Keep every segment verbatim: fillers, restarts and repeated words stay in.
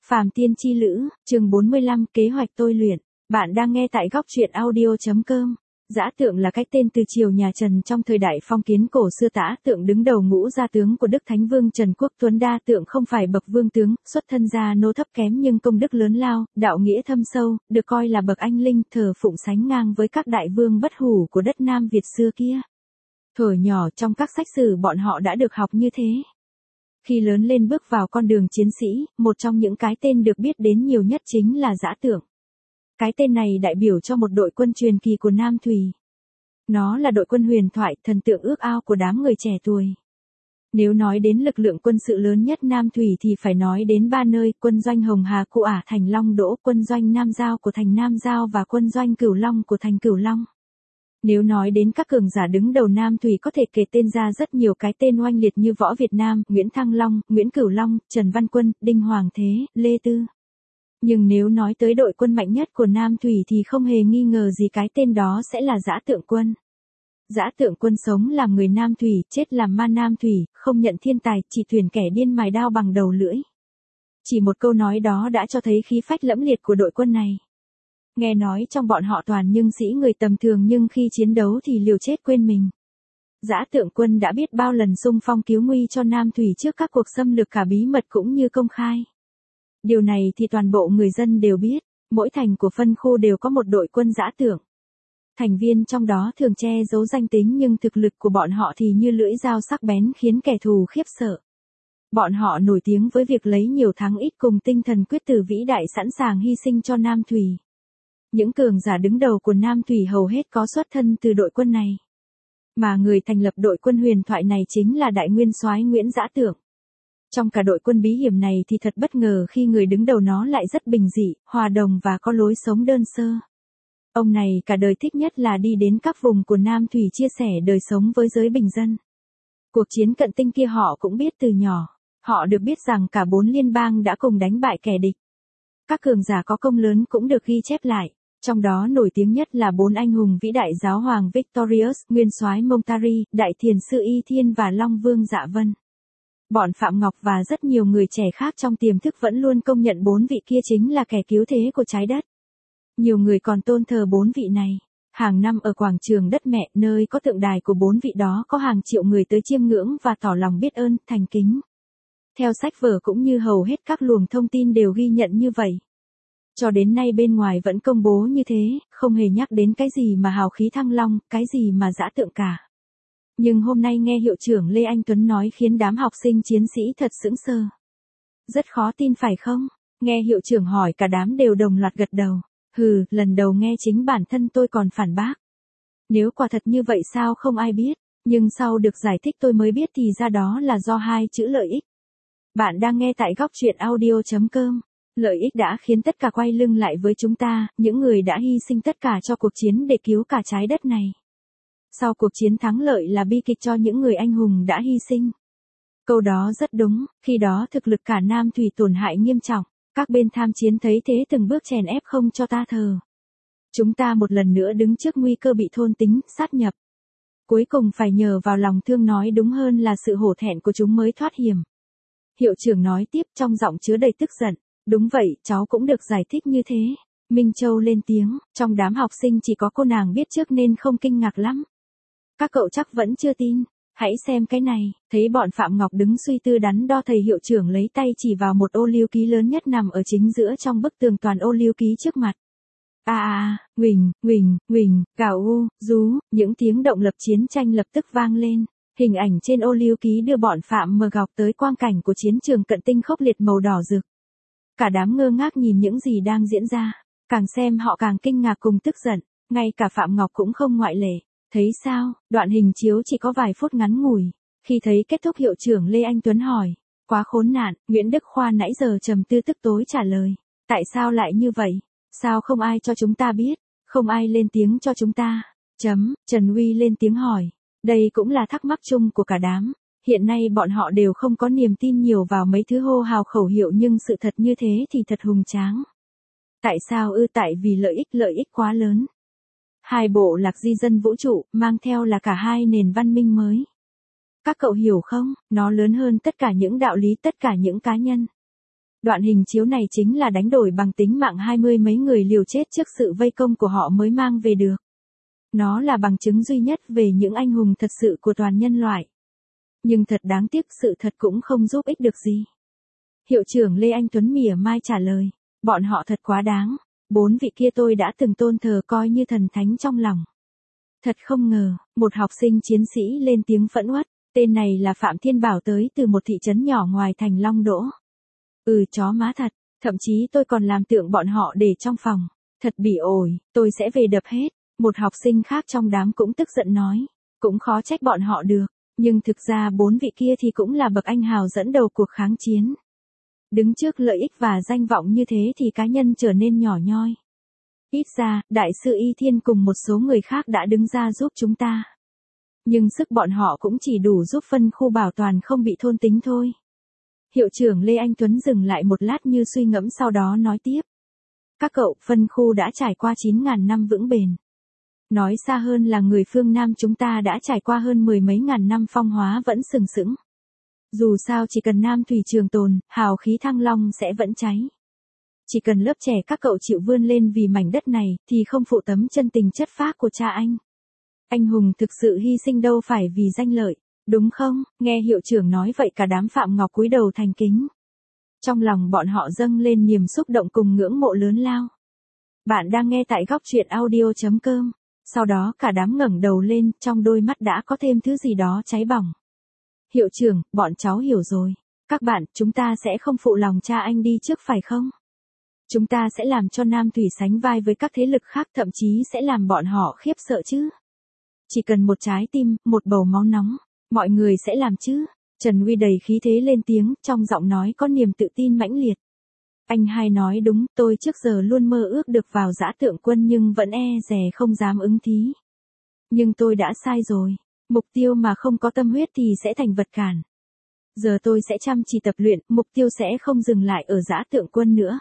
Phàm Tiên Chi Lữ, chương bốn mươi lăm, kế hoạch tôi luyện. Bạn đang nghe tại góc truyện audio chấm com. Dã Tượng là cái tên từ triều nhà Trần trong thời đại phong kiến cổ xưa. Tả Tượng đứng đầu ngũ gia tướng của Đức Thánh Vương Trần Quốc Tuấn. Đa Tượng không phải bậc vương tướng, xuất thân gia nô thấp kém nhưng công đức lớn lao, đạo nghĩa thâm sâu, được coi là bậc anh linh thờ phụng sánh ngang với các đại vương bất hủ của đất Nam Việt xưa kia. Thuở nhỏ trong các sách sử bọn họ đã được học như thế. Khi lớn lên bước vào con đường chiến sĩ, một trong những cái tên được biết đến nhiều nhất chính là Dã Tượng. Cái tên này đại biểu cho một đội quân truyền kỳ của Nam Thùy. Nó là đội quân huyền thoại, thần tượng ước ao của đám người trẻ tuổi. Nếu nói đến lực lượng quân sự lớn nhất Nam Thùy thì phải nói đến ba nơi: quân doanh Hồng Hà của Ả thành Long Đỗ, quân doanh Nam Giao của thành Nam Giao và quân doanh Cửu Long của thành Cửu Long. Nếu nói đến các cường giả đứng đầu Nam Thùy có thể kể tên ra rất nhiều cái tên oanh liệt như Võ Việt Nam, Nguyễn Thăng Long, Nguyễn Cửu Long, Trần Văn Quân, Đinh Hoàng Thế, Lê Tư. Nhưng nếu nói tới đội quân mạnh nhất của Nam Thùy thì không hề nghi ngờ gì cái tên đó sẽ là Dã Tượng quân. Dã Tượng quân sống làm người Nam Thùy, chết làm ma Nam Thùy, không nhận thiên tài, chỉ tuyển kẻ điên mài đao bằng đầu lưỡi. Chỉ một câu nói đó đã cho thấy khí phách lẫm liệt của đội quân này. Nghe nói trong bọn họ toàn nhưng sĩ người tầm thường nhưng khi chiến đấu thì liều chết quên mình. Dã Tượng quân đã biết bao lần xung phong cứu nguy cho Nam Thùy trước các cuộc xâm lược cả bí mật cũng như công khai. Điều này thì toàn bộ người dân đều biết, mỗi thành của phân khu đều có một đội quân Dã Tượng. Thành viên trong đó thường che giấu danh tính nhưng thực lực của bọn họ thì như lưỡi dao sắc bén khiến kẻ thù khiếp sợ. Bọn họ nổi tiếng với việc lấy nhiều thắng ít cùng tinh thần quyết tử vĩ đại sẵn sàng hy sinh cho Nam Thùy. Những cường giả đứng đầu của Nam Thùy hầu hết có xuất thân từ đội quân này. Mà người thành lập đội quân huyền thoại này chính là đại nguyên soái Nguyễn Dã Tượng. Trong cả đội quân bí hiểm này thì thật bất ngờ khi người đứng đầu nó lại rất bình dị, hòa đồng và có lối sống đơn sơ. Ông này cả đời thích nhất là đi đến các vùng của Nam Thùy chia sẻ đời sống với giới bình dân. Cuộc chiến cận tinh kia họ cũng biết từ nhỏ. Họ được biết rằng cả bốn liên bang đã cùng đánh bại kẻ địch. Các cường giả có công lớn cũng được ghi chép lại. Trong đó nổi tiếng nhất là bốn anh hùng vĩ đại: giáo hoàng Victorious, nguyên soái Montari, đại thiền sư Y Thiên và Long Vương Dạ Vân. Bọn Phạm Ngọc và rất nhiều người trẻ khác trong tiềm thức vẫn luôn công nhận bốn vị kia chính là kẻ cứu thế của trái đất. Nhiều người còn tôn thờ bốn vị này. Hàng năm ở quảng trường đất mẹ, nơi có tượng đài của bốn vị đó, có hàng triệu người tới chiêm ngưỡng và tỏ lòng biết ơn, thành kính. Theo sách vở cũng như hầu hết các luồng thông tin đều ghi nhận như vậy. Cho đến nay bên ngoài vẫn công bố như thế, không hề nhắc đến cái gì mà hào khí Thăng Long, cái gì mà Dã Tượng cả. Nhưng hôm nay nghe hiệu trưởng Lê Anh Tuấn nói khiến đám học sinh chiến sĩ thật sững sờ. Rất khó tin phải không? Nghe hiệu trưởng hỏi cả đám đều đồng loạt gật đầu. Hừ, lần đầu nghe chính bản thân tôi còn phản bác. Nếu quả thật như vậy sao không ai biết, nhưng sau được giải thích tôi mới biết thì ra đó là do hai chữ lợi ích. Bạn đang nghe tại góc truyện audio chấm com. Lợi ích đã khiến tất cả quay lưng lại với chúng ta, những người đã hy sinh tất cả cho cuộc chiến để cứu cả trái đất này. Sau cuộc chiến thắng lợi là bi kịch cho những người anh hùng đã hy sinh. Câu đó rất đúng, khi đó thực lực cả Nam Thùy tổn hại nghiêm trọng, các bên tham chiến thấy thế từng bước chèn ép không cho ta thờ. Chúng ta một lần nữa đứng trước nguy cơ bị thôn tính, sát nhập. Cuối cùng phải nhờ vào lòng thương, nói đúng hơn là sự hổ thẹn của chúng mới thoát hiểm. Hiệu trưởng nói tiếp trong giọng chứa đầy tức giận. Đúng vậy, cháu cũng được giải thích như thế. Minh Châu lên tiếng, trong đám học sinh chỉ có cô nàng biết trước nên không kinh ngạc lắm. Các cậu chắc vẫn chưa tin. Hãy xem cái này. Thấy bọn Phạm Ngọc đứng suy tư đắn đo, thầy hiệu trưởng lấy tay chỉ vào một ô liu ký lớn nhất nằm ở chính giữa trong bức tường toàn ô liu ký trước mặt. À à, nguỳnh, nguỳnh, nguỳnh, gào u, rú, những tiếng động lập chiến tranh lập tức vang lên. Hình ảnh trên ô liu ký đưa bọn Phạm mờ Ngọc tới quang cảnh của chiến trường cận tinh khốc liệt màu đỏ rực. Cả đám ngơ ngác nhìn những gì đang diễn ra, càng xem họ càng kinh ngạc cùng tức giận, ngay cả Phạm Ngọc cũng không ngoại lệ. Thấy sao, đoạn hình chiếu chỉ có vài phút ngắn ngủi. Khi thấy kết thúc hiệu trưởng Lê Anh Tuấn hỏi, quá khốn nạn, Nguyễn Đức Khoa nãy giờ trầm tư tức tối trả lời. Tại sao lại như vậy? Sao không ai cho chúng ta biết? Không ai lên tiếng cho chúng ta? Chấm, Trần Huy lên tiếng hỏi. Đây cũng là thắc mắc chung của cả đám. Hiện nay bọn họ đều không có niềm tin nhiều vào mấy thứ hô hào khẩu hiệu nhưng sự thật như thế thì thật hùng tráng. Tại sao ư? Tại vì lợi ích lợi ích quá lớn. Hai bộ lạc di dân vũ trụ, mang theo là cả hai nền văn minh mới. Các cậu hiểu không, nó lớn hơn tất cả những đạo lý, tất cả những cá nhân. Đoạn hình chiếu này chính là đánh đổi bằng tính mạng hai mươi mấy người liều chết trước sự vây công của họ mới mang về được. Nó là bằng chứng duy nhất về những anh hùng thật sự của toàn nhân loại. Nhưng thật đáng tiếc sự thật cũng không giúp ích được gì. Hiệu trưởng Lê Anh Tuấn mỉa mai trả lời, bọn họ thật quá đáng, bốn vị kia tôi đã từng tôn thờ coi như thần thánh trong lòng. Thật không ngờ, một học sinh chiến sĩ lên tiếng phẫn uất, tên này là Phạm Thiên Bảo tới từ một thị trấn nhỏ ngoài thành Long Đỗ. Ừ chó má thật, thậm chí tôi còn làm tượng bọn họ để trong phòng, thật bị ổi, tôi sẽ về đập hết. Một học sinh khác trong đám cũng tức giận nói, cũng khó trách bọn họ được, nhưng thực ra bốn vị kia thì cũng là bậc anh hào dẫn đầu cuộc kháng chiến. Đứng trước lợi ích và danh vọng như thế thì cá nhân trở nên nhỏ nhoi. Ít ra, Đại sư Y Thiên cùng một số người khác đã đứng ra giúp chúng ta. Nhưng sức bọn họ cũng chỉ đủ giúp phân khu bảo toàn không bị thôn tính thôi. Hiệu trưởng Lê Anh Tuấn dừng lại một lát như suy ngẫm sau đó nói tiếp. Các cậu, phân khu đã trải qua chín ngàn năm vững bền. Nói xa hơn là người phương Nam chúng ta đã trải qua hơn mười mấy ngàn năm phong hóa vẫn sừng sững. Dù sao chỉ cần Nam Thủy trường tồn, hào khí Thăng Long sẽ vẫn cháy. Chỉ cần lớp trẻ các cậu chịu vươn lên vì mảnh đất này, thì không phụ tấm chân tình chất phác của cha anh. Anh hùng thực sự hy sinh đâu phải vì danh lợi, đúng không? Nghe hiệu trưởng nói vậy cả đám Phạm Ngọc cúi đầu thành kính. Trong lòng bọn họ dâng lên niềm xúc động cùng ngưỡng mộ lớn lao. Bạn đang nghe tại góc truyện audio chấm com. Sau đó cả đám ngẩng đầu lên, trong đôi mắt đã có thêm thứ gì đó cháy bỏng. Hiệu trưởng, bọn cháu hiểu rồi. Các bạn, chúng ta sẽ không phụ lòng cha anh đi trước phải không? Chúng ta sẽ làm cho Nam Thủy sánh vai với các thế lực khác, thậm chí sẽ làm bọn họ khiếp sợ chứ. Chỉ cần một trái tim, một bầu máu nóng, mọi người sẽ làm chứ. Trần Huy đầy khí thế lên tiếng, trong giọng nói có niềm tự tin mãnh liệt. Anh hai nói đúng, tôi trước giờ luôn mơ ước được vào Dã Tượng Quân nhưng vẫn e dè không dám ứng thí. Nhưng tôi đã sai rồi, mục tiêu mà không có tâm huyết thì sẽ thành vật cản. Giờ tôi sẽ chăm chỉ tập luyện, mục tiêu sẽ không dừng lại ở Dã Tượng Quân nữa.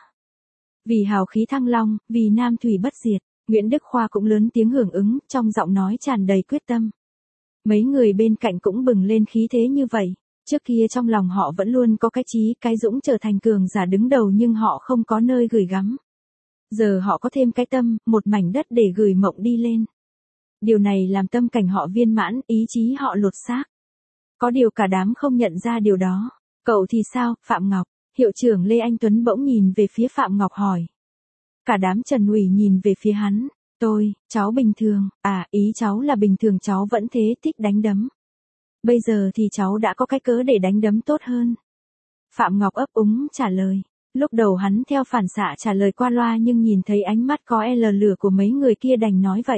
Vì hào khí Thăng Long, vì Nam Thủy bất diệt, Nguyễn Đức Khoa cũng lớn tiếng hưởng ứng, trong giọng nói tràn đầy quyết tâm. Mấy người bên cạnh cũng bừng lên khí thế như vậy. Trước kia trong lòng họ vẫn luôn có cái chí, cái dũng trở thành cường giả đứng đầu nhưng họ không có nơi gửi gắm. Giờ họ có thêm cái tâm, một mảnh đất để gửi mộng đi lên. Điều này làm tâm cảnh họ viên mãn, ý chí họ lột xác. Có điều cả đám không nhận ra điều đó. Cậu thì sao, Phạm Ngọc? Hiệu trưởng Lê Anh Tuấn bỗng nhìn về phía Phạm Ngọc hỏi. Cả đám Trần Ủy nhìn về phía hắn. Tôi, cháu bình thường, à ý cháu là bình thường cháu vẫn thế thích đánh đấm. Bây giờ thì cháu đã có cái cớ để đánh đấm tốt hơn. Phạm Ngọc ấp úng trả lời. Lúc đầu hắn theo phản xạ trả lời qua loa nhưng nhìn thấy ánh mắt có L lửa của mấy người kia đành nói vậy.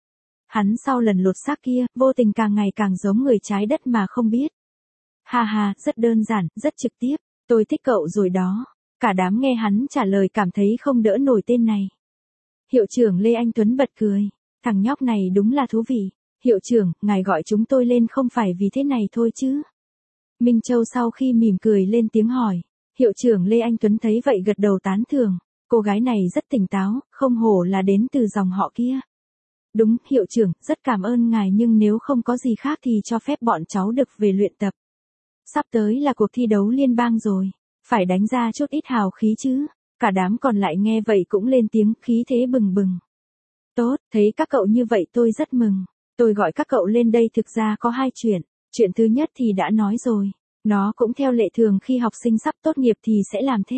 Hắn sau lần lột xác kia, vô tình càng ngày càng giống người trái đất mà không biết. Ha ha, rất đơn giản, rất trực tiếp, tôi thích cậu rồi đó. Cả đám nghe hắn trả lời cảm thấy không đỡ nổi tên này. Hiệu trưởng Lê Anh Tuấn bật cười. Thằng nhóc này đúng là thú vị. Hiệu trưởng, ngài gọi chúng tôi lên không phải vì thế này thôi chứ? Minh Châu sau khi mỉm cười lên tiếng hỏi. Hiệu trưởng Lê Anh Tuấn thấy vậy gật đầu tán thưởng. Cô gái này rất tỉnh táo, không hổ là đến từ dòng họ kia. Đúng, hiệu trưởng, rất cảm ơn ngài nhưng nếu không có gì khác thì cho phép bọn cháu được về luyện tập. Sắp tới là cuộc thi đấu liên bang rồi. Phải đánh ra chút ít hào khí chứ. Cả đám còn lại nghe vậy cũng lên tiếng, khí thế bừng bừng. Tốt, thấy các cậu như vậy tôi rất mừng. Tôi gọi các cậu lên đây thực ra có hai chuyện. Chuyện thứ nhất thì đã nói rồi. Nó cũng theo lệ thường khi học sinh sắp tốt nghiệp thì sẽ làm thế.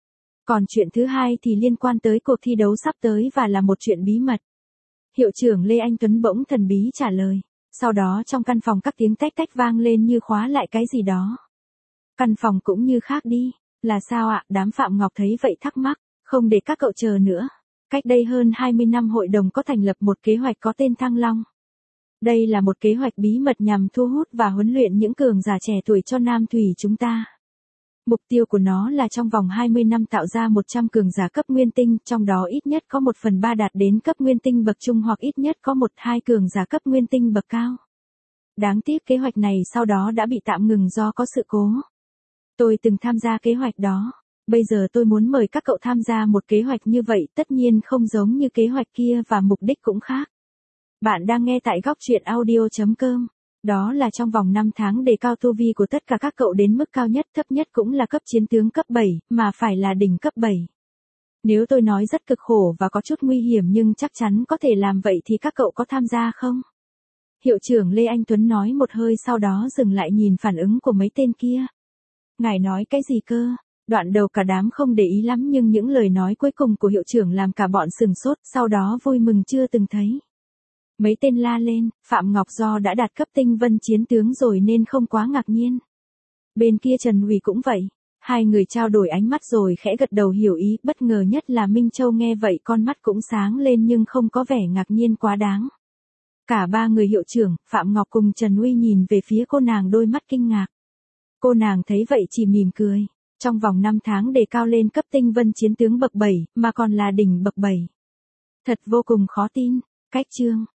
Còn chuyện thứ hai thì liên quan tới cuộc thi đấu sắp tới và là một chuyện bí mật. Hiệu trưởng Lê Anh Tuấn bỗng thần bí trả lời. Sau đó trong căn phòng các tiếng tách tách vang lên như khóa lại cái gì đó. Căn phòng cũng như khác đi. Là sao ạ? Đám Phạm Ngọc thấy vậy thắc mắc. Không để các cậu chờ nữa. Cách đây hơn hai mươi năm hội đồng có thành lập một kế hoạch có tên Thăng Long. Đây là một kế hoạch bí mật nhằm thu hút và huấn luyện những cường giả trẻ tuổi cho Nam Thủy chúng ta. Mục tiêu của nó là trong vòng hai mươi năm tạo ra một trăm cường giả cấp nguyên tinh, trong đó ít nhất có một phần ba đạt đến cấp nguyên tinh bậc trung hoặc ít nhất có một hai cường giả cấp nguyên tinh bậc cao. Đáng tiếc kế hoạch này sau đó đã bị tạm ngừng do có sự cố. Tôi từng tham gia kế hoạch đó. Bây giờ tôi muốn mời các cậu tham gia một kế hoạch như vậy, tất nhiên không giống như kế hoạch kia và mục đích cũng khác. Bạn đang nghe tại góc truyện audio chấm com. Đó là trong vòng năm tháng đề cao tu vi của tất cả các cậu đến mức cao nhất, thấp nhất cũng là cấp chiến tướng cấp bảy, mà phải là đỉnh cấp bảy. Nếu tôi nói rất cực khổ và có chút nguy hiểm nhưng chắc chắn có thể làm vậy thì các cậu có tham gia không? Hiệu trưởng Lê Anh Tuấn nói một hơi sau đó dừng lại nhìn phản ứng của mấy tên kia. Ngài nói cái gì cơ? Đoạn đầu cả đám không để ý lắm nhưng những lời nói cuối cùng của hiệu trưởng làm cả bọn sừng sốt, sau đó vui mừng chưa từng thấy. Mấy tên la lên, Phạm Ngọc do đã đạt cấp tinh vân chiến tướng rồi nên không quá ngạc nhiên. Bên kia Trần Hủy cũng vậy. Hai người trao đổi ánh mắt rồi khẽ gật đầu hiểu ý, bất ngờ nhất là Minh Châu nghe vậy con mắt cũng sáng lên nhưng không có vẻ ngạc nhiên quá đáng. Cả ba người hiệu trưởng, Phạm Ngọc cùng Trần Uy nhìn về phía cô nàng đôi mắt kinh ngạc. Cô nàng thấy vậy chỉ mỉm cười. Trong vòng năm tháng đề cao lên cấp tinh vân chiến tướng bậc bảy, mà còn là đỉnh bậc bảy. Thật vô cùng khó tin. Cách chương.